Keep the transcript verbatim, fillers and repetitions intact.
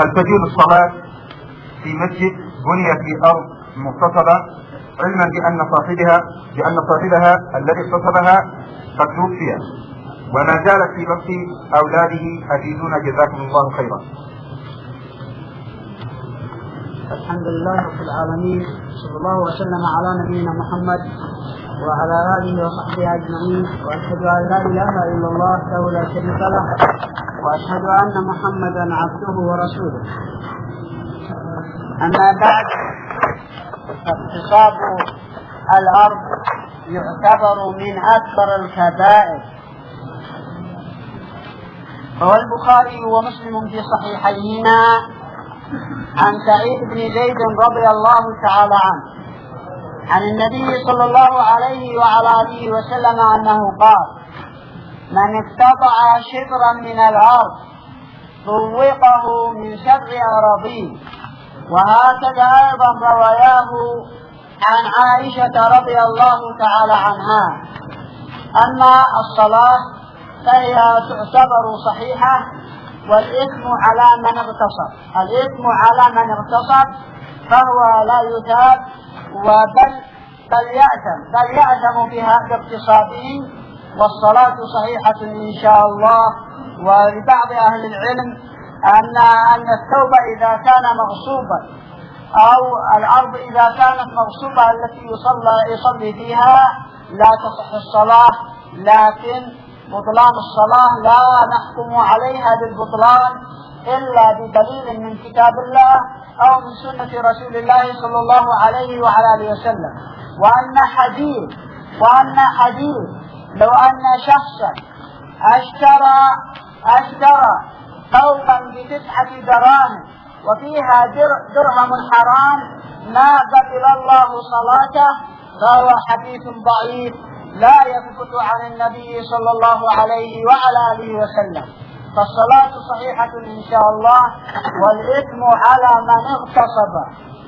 هل تجوز الصلاة في مسجد بني في أرض مغتصبة علما بأن صاحبها بأن صاحبها الذي اغتصبها قد توفي وما زالت في وقت أولاده؟ أفيدونا جزاكم الله خيرا. الحمد لله رب العالمين، صلى الله وسلم على نبينا محمد وعلى آله وصحبه أجمعين، وأشهد أن لا إله إلا الله وحده لا شريك له، وأشهد أن محمدا عبده ورسوله. أما بعد، اغتصاب الأرض يعتبر من أكبر الكبائر. روى البخاري ومسلم في صحيحيهما عن سعيد بن زيد رضي الله تعالى عنه عن النبي صلى الله عليه وعلى آله وسلم أنه قال: من اقتطع شبرا من الأرض طوقه من سبع أراضين. وهكذا أيضا رواياه عن عائشة رضي الله تعالى عنها. أما الصلاة فهي تعتبر صحيحة، والإثم على من اغتصب الإثم على من اغتصب فهو لا يثاب، وبل بل يأثم بل يأثم بها باغتصابه. والصلاة صحيحة إن شاء الله. ولبعض أهل العلم أن أن الثوب إذا كان مغصوبا أو الأرض إذا كانت مغصوبة التي يصلى يصلي فيها لا تصح الصلاة، لكن بطلان الصلاة لا نحكم عليها بالبطلان إلا بدليل من كتاب الله أو من سنة رسول الله صلى الله عليه وعلى آله وسلم. وأن حديث وأن حديث لو أن شخصا اشترى اشترى ثوبا بتسعة دراهم وفيها درهم حرام ما قبل الله صلاته، فهو حديث ضعيف لا يثبت عن النبي صلى الله عليه وعلى آله وسلم. فالصلاة صحيحة إن شاء الله، والإثم على من اغتصب